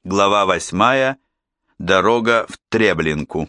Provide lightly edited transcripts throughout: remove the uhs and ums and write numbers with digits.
Глава 8. Дорога в Треблинку.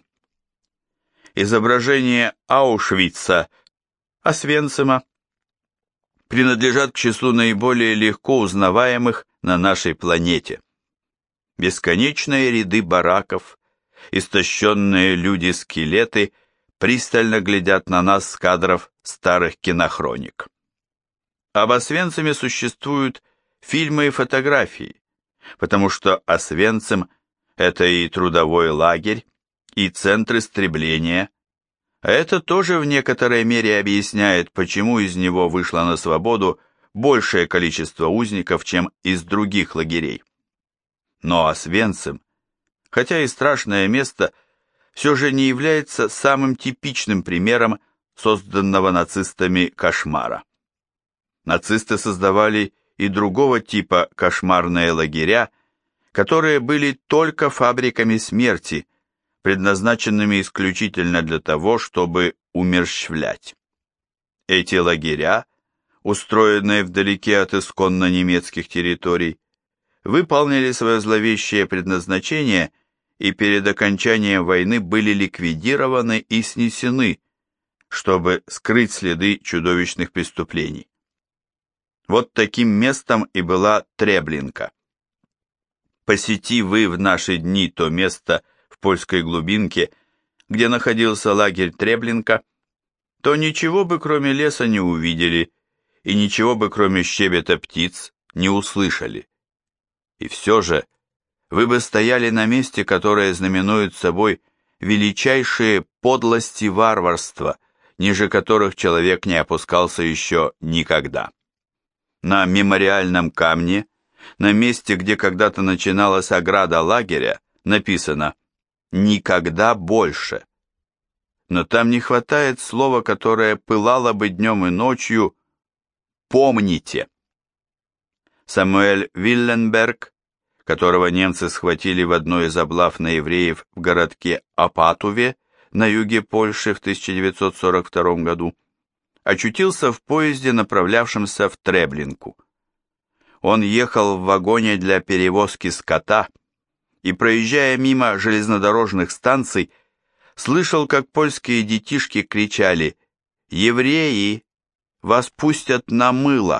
Изображения Аушвица, Освенцима принадлежат к числу наиболее легко узнаваемых на нашей планете. Бесконечные ряды бараков, истощенные люди-скелеты пристально глядят на нас с кадров старых кинохроник. Об Освенциме существуют фильмы и фотографии, потому что Освенцим – это и трудовой лагерь, и центр истребления, а это тоже в некоторой мере объясняет, почему из него вышло на свободу большее количество узников, чем из других лагерей. Но Освенцим, хотя и страшное место, все же не является самым типичным примером созданного нацистами кошмара. Нацисты создавали и другого типа кошмарные лагеря, которые были только фабриками смерти, предназначенными исключительно для того, чтобы умерщвлять. Эти лагеря, устроенные вдалеке от исконно немецких территорий, выполнили свое зловещее предназначение и перед окончанием войны были ликвидированы и снесены, чтобы скрыть следы чудовищных преступлений. Вот таким местом и была Треблинка. Посети вы в наши дни то место в польской глубинке, где находился лагерь Треблинка, то ничего бы кроме леса не увидели и ничего бы кроме щебета птиц не услышали. И все же вы бы стояли на месте, которое знаменует собой величайшие подлости и варварства, ниже которых человек не опускался еще никогда. На мемориальном камне, на месте, где когда-то начиналась ограда лагеря, написано «Никогда больше». Но там не хватает слова, которое пылало бы днем и ночью «Помните». Самуэль Вилленберг, которого немцы схватили в одной из облав на евреев в городке Опатуве на юге Польши в 1942 году, очутился в поезде, направлявшемся в Треблинку. Он ехал в вагоне для перевозки скота и, проезжая мимо железнодорожных станций, слышал, как польские детишки кричали «Евреи! Вас пустят на мыло!».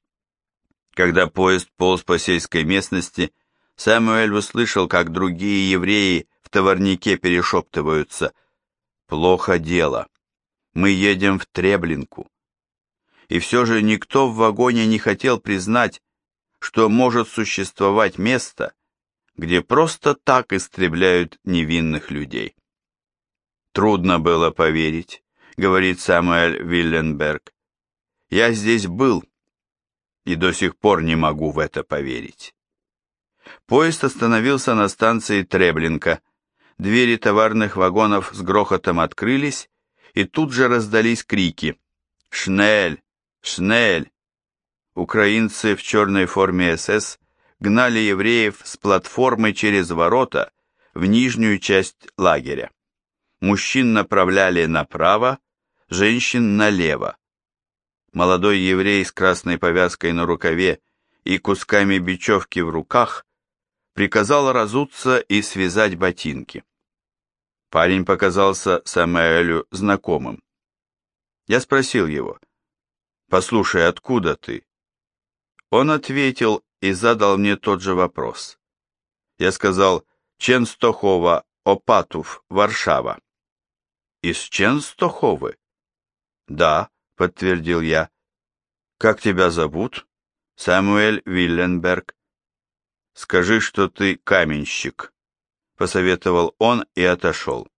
Когда поезд полз по сельской местности, Самуэль услышал, как другие евреи в товарнике перешептываются «Плохо дело. Мы едем в Треблинку». И все же никто в вагоне не хотел признать, что может существовать место, где просто так истребляют невинных людей. «Трудно было поверить», — говорит Самуэль Вилленберг. «Я здесь был, и до сих пор не могу в это поверить». Поезд остановился на станции Треблинка, двери товарных вагонов с грохотом открылись, и тут же раздались крики «Шнель! Шнель!». Украинцы в черной форме СС гнали евреев с платформы через ворота в нижнюю часть лагеря. Мужчин направляли направо, женщин налево. Молодой еврей с красной повязкой на рукаве и кусками бечевки в руках приказал разуться и связать ботинки. Парень показался Самуэлю знакомым. Я спросил его: «Послушай, откуда ты?» Он ответил и задал мне тот же вопрос. Я сказал: «Ченстохова, Опатув, Варшава». «Из Ченстоховы?» «Да», подтвердил я. «Как тебя зовут?» «Самуэль Вилленберг». «Скажи, что ты каменщик», посоветовал он и отошел.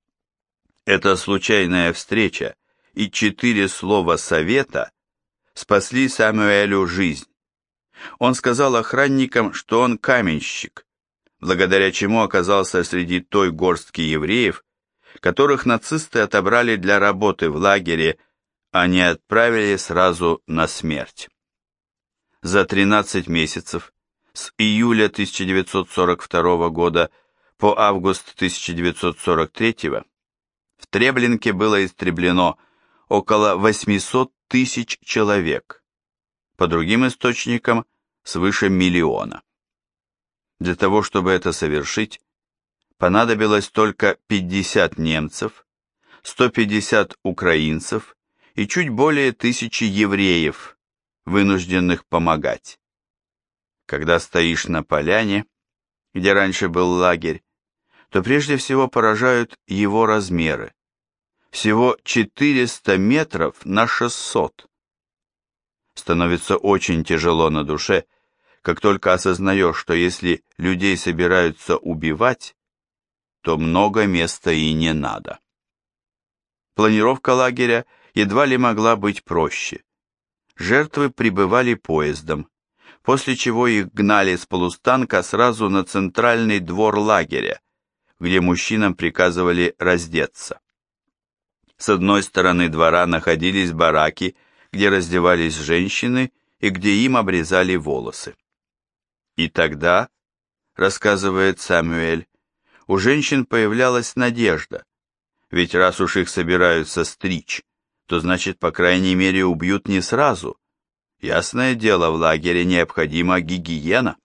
Эта случайная встреча и 4 слова совета спасли Самуэлю жизнь. Он сказал охранникам, что он каменщик, благодаря чему оказался среди той горстки евреев, которых нацисты отобрали для работы в лагере, а не отправили сразу на смерть. За 13 месяцев, с июля 1942 года по август 1943 в Треблинке было истреблено около 800 тысяч человек, по другим источникам свыше 1 000 000. Для того, чтобы это совершить, понадобилось только 50 немцев, 150 украинцев и чуть более 1000 евреев, вынужденных помогать. Когда стоишь на поляне, где раньше был лагерь, то прежде всего поражают его размеры. Всего 400 метров на 600. Становится очень тяжело на душе, как только осознаешь, что если людей собираются убивать, то много места и не надо. Планировка лагеря едва ли могла быть проще. Жертвы прибывали поездом, после чего их гнали с полустанка сразу на центральный двор лагеря, где мужчинам приказывали раздеться. С одной стороны двора находились бараки, где раздевались женщины и где им обрезали волосы. И тогда, рассказывает Самюэль, у женщин появлялась надежда, ведь раз уж их собираются стричь, то значит, по крайней мере, убьют не сразу. Ясное дело, в лагере необходима гигиена.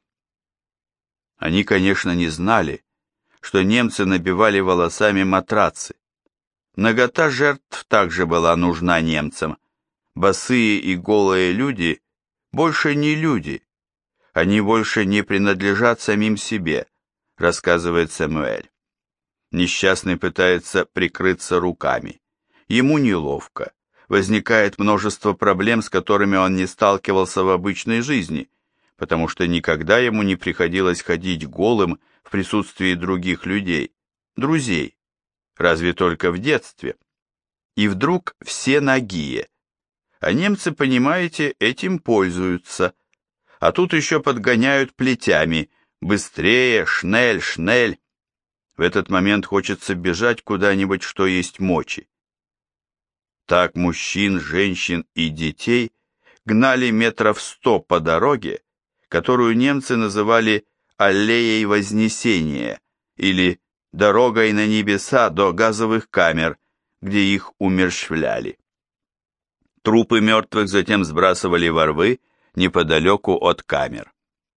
Они, конечно, не знали, что немцы набивали волосами матрацы. Нагота жертв также была нужна немцам. Босые и голые люди больше не люди. Они больше не принадлежат самим себе, рассказывает Самуэль. Несчастный пытается прикрыться руками. Ему неловко. Возникает множество проблем, с которыми он не сталкивался в обычной жизни, потому что никогда ему не приходилось ходить голым в присутствии других людей, друзей, разве только в детстве. И вдруг все нагие. А немцы, понимаете, этим пользуются. А тут еще подгоняют плетями. Быстрее, шнель, шнель. В этот момент хочется бежать куда-нибудь, что есть мочи. Так мужчин, женщин и детей гнали метров 100 по дороге, которую немцы называли «аллеей Вознесения» или «дорогой на небеса до газовых камер», где их умерщвляли. Трупы мертвых затем сбрасывали во рвы неподалеку от камер.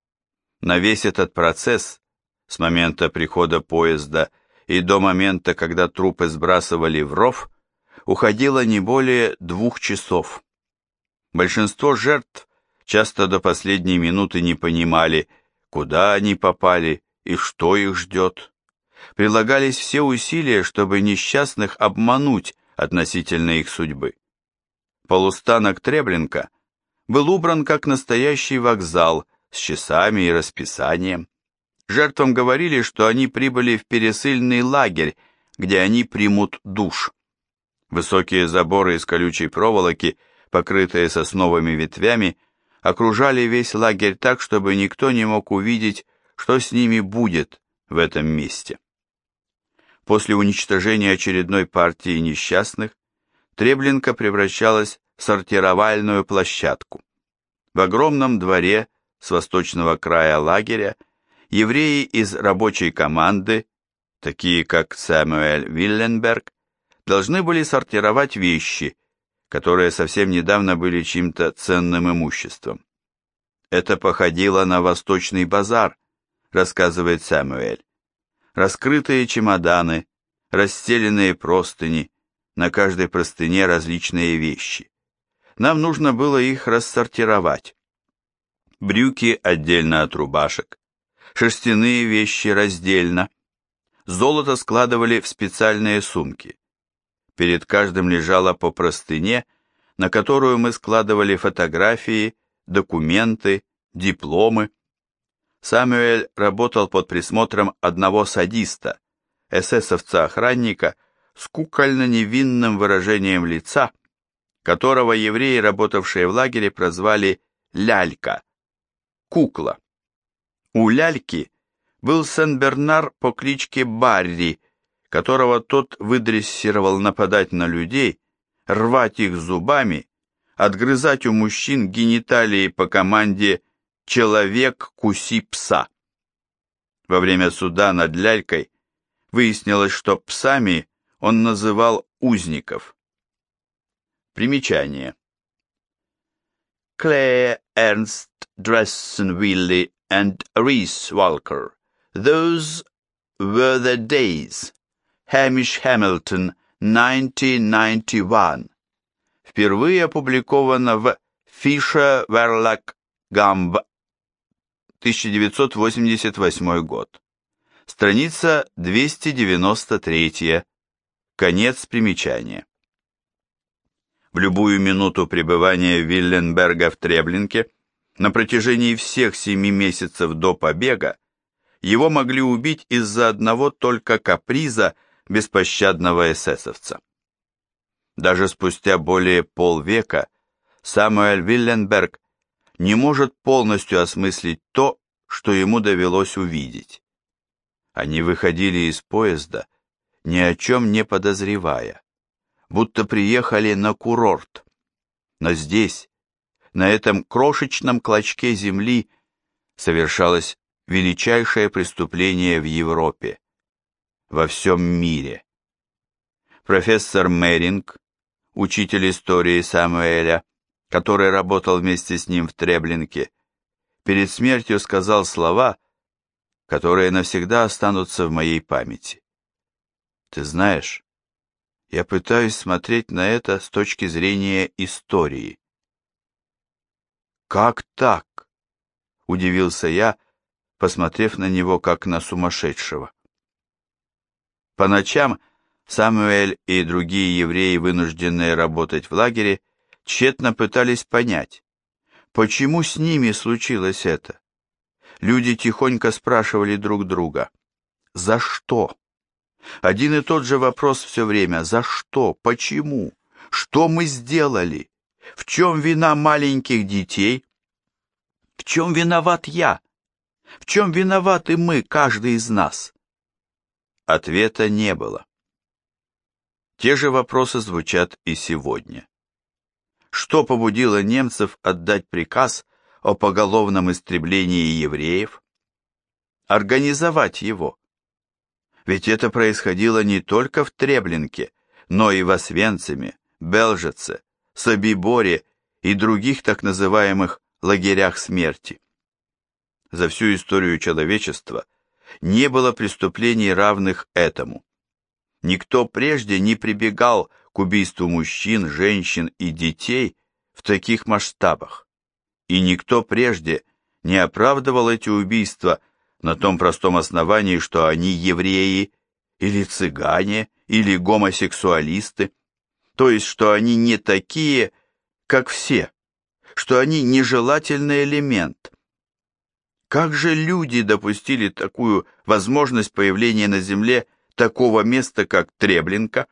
На весь этот процесс, с момента прихода поезда и до момента, когда трупы сбрасывали в ров, уходило не более 2 часов. Большинство жертв часто до последней минуты не понимали, куда они попали и что их ждет. Прилагались все усилия, чтобы несчастных обмануть относительно их судьбы. Полустанок Треблинка был убран как настоящий вокзал с часами и расписанием. Жертвам говорили, что они прибыли в пересыльный лагерь, где они примут душ. Высокие заборы из колючей проволоки, покрытые сосновыми ветвями, окружали весь лагерь так, чтобы никто не мог увидеть, что с ними будет в этом месте. После уничтожения очередной партии несчастных, Треблинка превращалась в сортировальную площадку. В огромном дворе с восточного края лагеря евреи из рабочей команды, такие как Самуэль Вилленберг, должны были сортировать вещи, которые совсем недавно были чьим-то ценным имуществом. Это походило на восточный базар, рассказывает Самуэль. Раскрытые чемоданы, расстеленные простыни, на каждой простыне различные вещи. Нам нужно было их рассортировать. Брюки отдельно от рубашек, шерстяные вещи раздельно. Золото складывали в специальные сумки. Перед каждым лежало по простыне, на которую мы складывали фотографии, документы, дипломы. Самуэль работал под присмотром одного садиста, эсэсовца-охранника с кукольно-невинным выражением лица, которого евреи, работавшие в лагере, прозвали «лялька» – кукла. У ляльки был Сен-Бернар по кличке Барри, которого тот выдрессировал нападать на людей, рвать их зубами, отгрызать у мужчин гениталии по команде «Человек, куси пса». Во время суда над лялькой выяснилось, что псами он называл узников. Примечание. Клея Эрнст Дрессенвилли and Reese Walker. Those were the days. Hamish Hamilton, 1991. Впервые опубликовано в Fisher Verlag Gumb, 1988 год. Страница 293. Конец примечания. В любую минуту пребывания Вилленберга в Треблинке на протяжении всех 7 месяцев до побега его могли убить из-за одного только каприза беспощадного эсэсовца. Даже спустя более полвека Самуэль Вилленберг не может полностью осмыслить то, что ему довелось увидеть. Они выходили из поезда, ни о чем не подозревая, будто приехали на курорт. Но здесь, на этом крошечном клочке земли, совершалось величайшее преступление в Европе, во всем мире. Профессор Меринг, учитель истории Самуэля, который работал вместе с ним в Треблинке, перед смертью сказал слова, которые навсегда останутся в моей памяти. Ты знаешь, я пытаюсь смотреть на это с точки зрения истории. Как так? Удивился я, посмотрев на него как на сумасшедшего. По ночам Самуэль и другие евреи, вынужденные работать в лагере, тщетно пытались понять, почему с ними случилось это. Люди тихонько спрашивали друг друга: «За что?» Один и тот же вопрос все время: «За что? Почему? Что мы сделали? В чем вина маленьких детей? В чем виноват я? В чем виноваты мы, каждый из нас?» Ответа не было. Те же вопросы звучат и сегодня. Что побудило немцев отдать приказ о поголовном истреблении евреев? Организовать его. Ведь это происходило не только в Треблинке, но и в Освенциме, Белжице, Собиборе и других так называемых лагерях смерти. За всю историю человечества не было преступлений, равных этому. Никто прежде не прибегал к убийству мужчин, женщин и детей в таких масштабах, и никто прежде не оправдывал эти убийства на том простом основании, что они евреи, или цыгане, или гомосексуалисты, то есть, что они не такие, как все, что они нежелательный элемент. Как же люди допустили такую возможность появления на земле такого места, как Треблинка?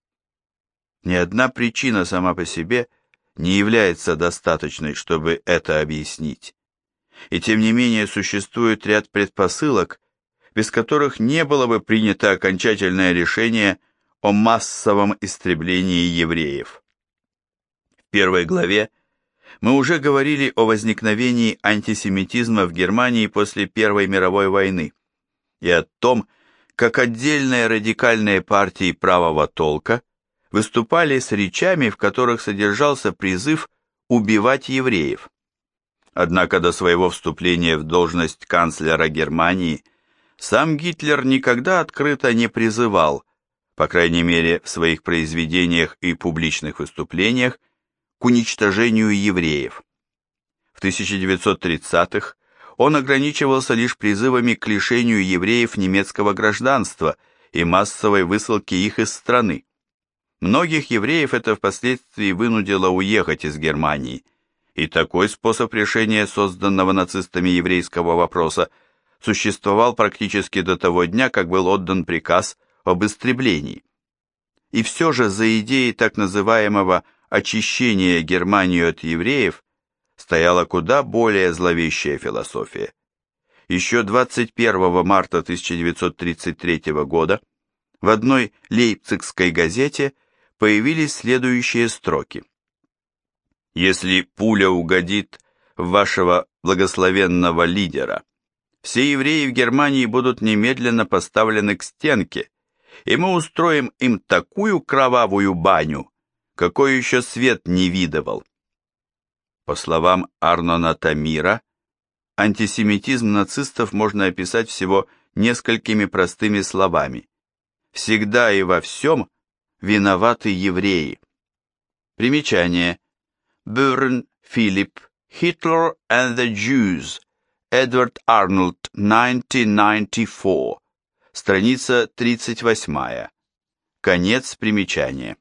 Ни одна причина сама по себе не является достаточной, чтобы это объяснить. И тем не менее существует ряд предпосылок, без которых не было бы принято окончательное решение о массовом истреблении евреев. В первой главе мы уже говорили о возникновении антисемитизма в Германии после Первой мировой войны и о том, как отдельные радикальные партии правого толка выступали с речами, в которых содержался призыв убивать евреев. Однако до своего вступления в должность канцлера Германии сам Гитлер никогда открыто не призывал, по крайней мере в своих произведениях и публичных выступлениях, к уничтожению евреев. В 1930-х он ограничивался лишь призывами к лишению евреев немецкого гражданства и массовой высылке их из страны. Многих евреев это впоследствии вынудило уехать из Германии, и такой способ решения созданного нацистами еврейского вопроса существовал практически до того дня, как был отдан приказ об истреблении. И все же за идеей так называемого очищения Германии от евреев стояла куда более зловещая философия. Еще 21 марта 1933 года в одной лейпцигской газете появились следующие строки: «Если пуля угодит в вашего благословенного лидера, все евреи в Германии будут немедленно поставлены к стенке, и мы устроим им такую кровавую баню, какой еще свет не видывал». По словам Арнона Тамира, антисемитизм нацистов можно описать всего несколькими простыми словами. Всегда и во всем виноваты евреи. Примечание. Бюрн, Филипп, Hitler and the Jews, Эдвард Арнольд, 1994, страница 38. Конец примечания.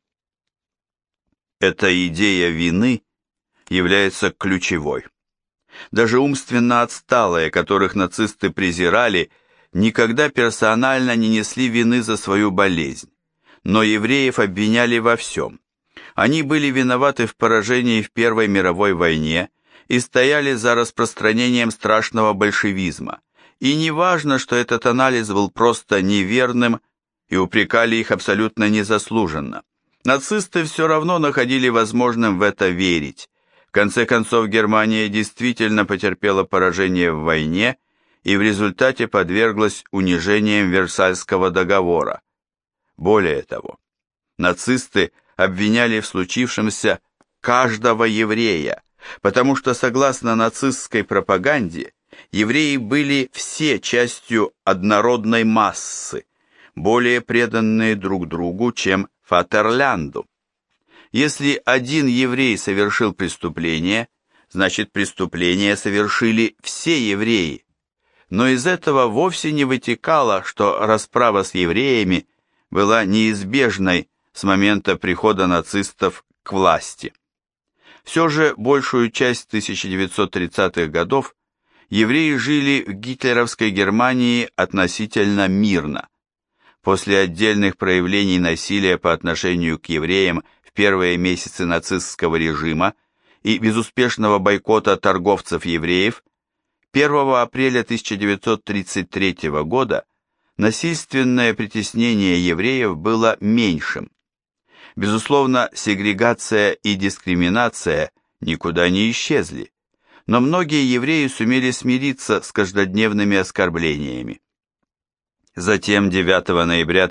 Эта идея вины является ключевой. Даже умственно отсталые, которых нацисты презирали, никогда персонально не несли вины за свою болезнь, но евреев обвиняли во всем. Они были виноваты в поражении в Первой мировой войне и стояли за распространением страшного большевизма. И не важно, что этот анализ был просто неверным, и упрекали их абсолютно незаслуженно. Нацисты все равно находили возможным в это верить. В конце концов, Германия действительно потерпела поражение в войне и в результате подверглась унижениям Версальского договора. Более того, нацисты обвиняли в случившемся каждого еврея, потому что, согласно нацистской пропаганде, евреи были все частью однородной массы, более преданные друг другу, чем Фатерлянду. Если один еврей совершил преступление, значит преступление совершили все евреи. Но из этого вовсе не вытекало, что расправа с евреями была неизбежной с момента прихода нацистов к власти. Все же большую часть 1930-х годов евреи жили в гитлеровской Германии относительно мирно. После отдельных проявлений насилия по отношению к евреям в первые месяцы нацистского режима и безуспешного бойкота торговцев евреев, 1 апреля 1933 года насильственное притеснение евреев было меньшим. Безусловно, сегрегация и дискриминация никуда не исчезли, но многие евреи сумели смириться с каждодневными оскорблениями. Затем 9 ноября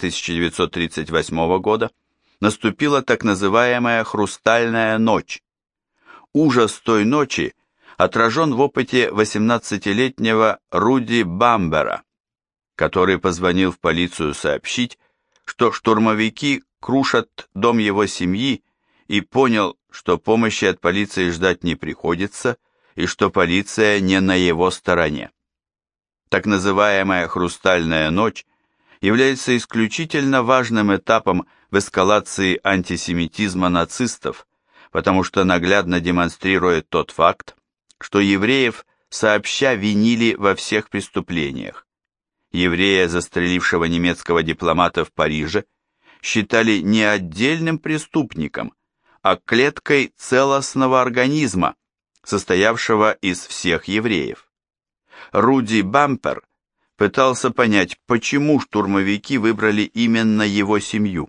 1938 года наступила так называемая «Хрустальная ночь». Ужас той ночи отражен в опыте 18-летнего Руди Бамбера, который позвонил в полицию сообщить, что штурмовики крушат дом его семьи, и понял, что помощи от полиции ждать не приходится и что полиция не на его стороне. Так называемая «Хрустальная ночь» является исключительно важным этапом в эскалации антисемитизма нацистов, потому что наглядно демонстрирует тот факт, что евреев сообща винили во всех преступлениях. Еврея, застрелившего немецкого дипломата в Париже, считали не отдельным преступником, а клеткой целостного организма, состоявшего из всех евреев. Руди Бампер пытался понять, почему штурмовики выбрали именно его семью.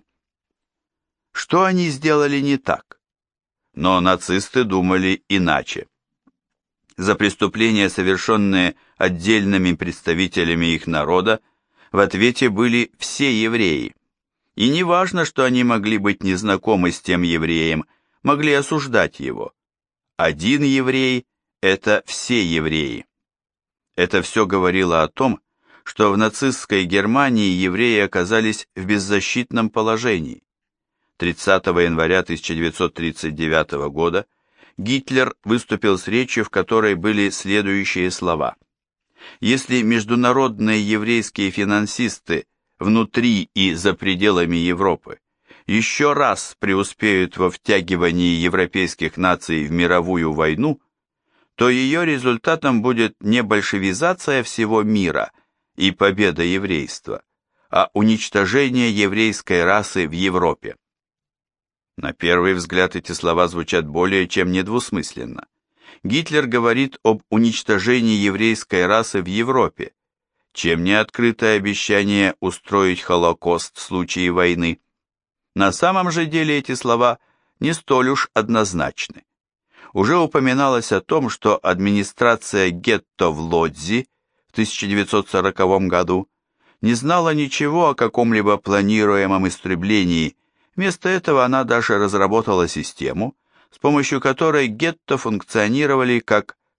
Что они сделали не так? Но нацисты думали иначе. За преступления, совершенные отдельными представителями их народа, в ответе были все евреи. И не важно, что они могли быть незнакомы с тем евреем, могли осуждать его. Один еврей – это все евреи. Это все говорило о том, что в нацистской Германии евреи оказались в беззащитном положении. 30 января 1939 года Гитлер выступил с речью, в которой были следующие слова. Если международные еврейские финансисты внутри и за пределами Европы еще раз преуспеют во втягивании европейских наций в мировую войну, то ее результатом будет не большевизация всего мира и победа еврейства, а уничтожение еврейской расы в Европе. На первый взгляд эти слова звучат более чем недвусмысленно. Гитлер говорит об уничтожении еврейской расы в Европе, чем не открытое обещание устроить Холокост в случае войны. На самом же деле эти слова не столь уж однозначны. Уже упоминалось о том, что администрация гетто в Лодзи в 1940 году не знала ничего о каком-либо планируемом истреблении. Вместо этого она даже разработала систему, с помощью которой гетто функционировали как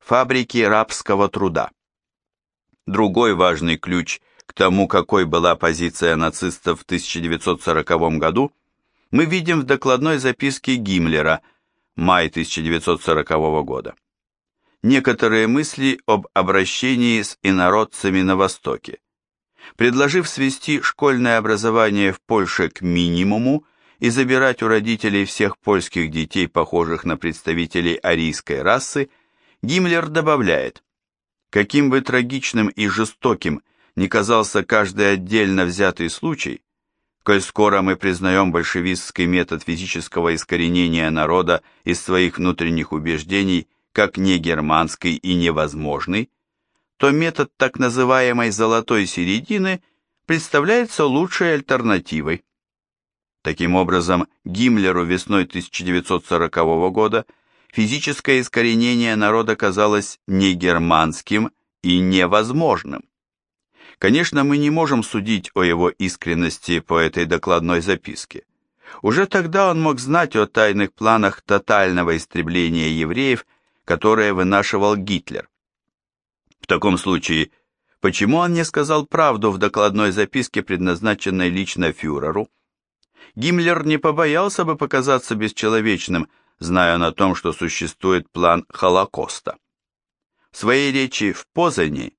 фабрики рабского труда. Другой важный ключ к тому, какой была позиция нацистов в 1940 году, мы видим в докладной записке Гиммлера, май 1940 года. Некоторые мысли об обращении с инородцами на Востоке. Предложив свести школьное образование в Польше к минимуму и забирать у родителей всех польских детей, похожих на представителей арийской расы, Гиммлер добавляет: каким бы трагичным и жестоким ни казался каждый отдельно взятый случай, коль скоро мы признаем большевистский метод физического искоренения народа из своих внутренних убеждений как негерманский и невозможный, то метод так называемой «золотой середины» представляется лучшей альтернативой. Таким образом, Гиммлеру весной 1940 года физическое искоренение народа казалось негерманским и невозможным. Конечно, мы не можем судить о его искренности по этой докладной записке. Уже тогда он мог знать о тайных планах тотального истребления евреев, которые вынашивал Гитлер. В таком случае, почему он не сказал правду в докладной записке, предназначенной лично фюреру? Гиммлер не побоялся бы показаться бесчеловечным, зная о том, что существует план Холокоста. В своей речи в Познани,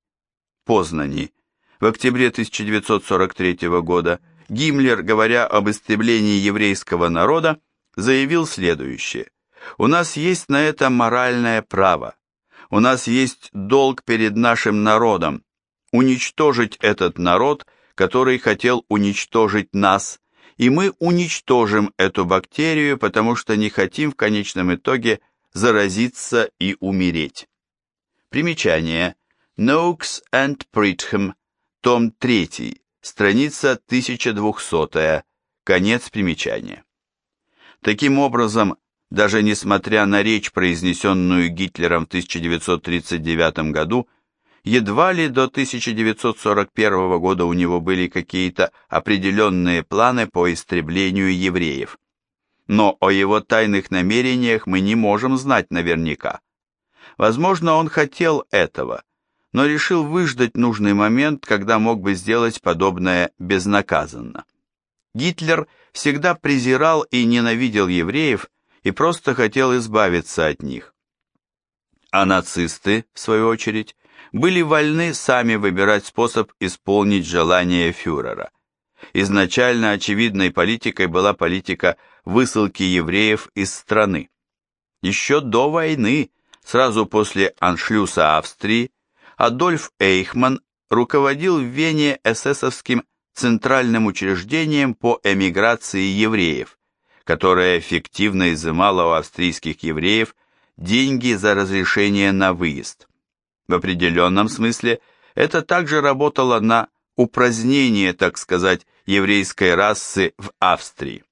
в октябре 1943 года, Гиммлер, говоря об истреблении еврейского народа, заявил следующее: «У нас есть на это моральное право. У нас есть долг перед нашим народом уничтожить этот народ, который хотел уничтожить нас, и мы уничтожим эту бактерию, потому что не хотим в конечном итоге заразиться и умереть». Примечание. Noakes and Pridham, том 3, страница 1200, конец примечания. Таким образом, даже несмотря на речь, произнесенную Гитлером в 1939 году, едва ли до 1941 года у него были какие-то определенные планы по истреблению евреев. Но о его тайных намерениях мы не можем знать наверняка. Возможно, он хотел этого, но решил выждать нужный момент, когда мог бы сделать подобное безнаказанно. Гитлер всегда презирал и ненавидел евреев и просто хотел избавиться от них. А нацисты, в свою очередь, были вольны сами выбирать способ исполнить желание фюрера. Изначально очевидной политикой была политика высылки евреев из страны. Еще до войны, сразу после аншлюса Австрии, Адольф Эйхман руководил в Вене эсэсовским центральным учреждением по эмиграции евреев, которое эффективно изымало у австрийских евреев деньги за разрешение на выезд. В определенном смысле это также работало на упразднение, так сказать, еврейской расы в Австрии.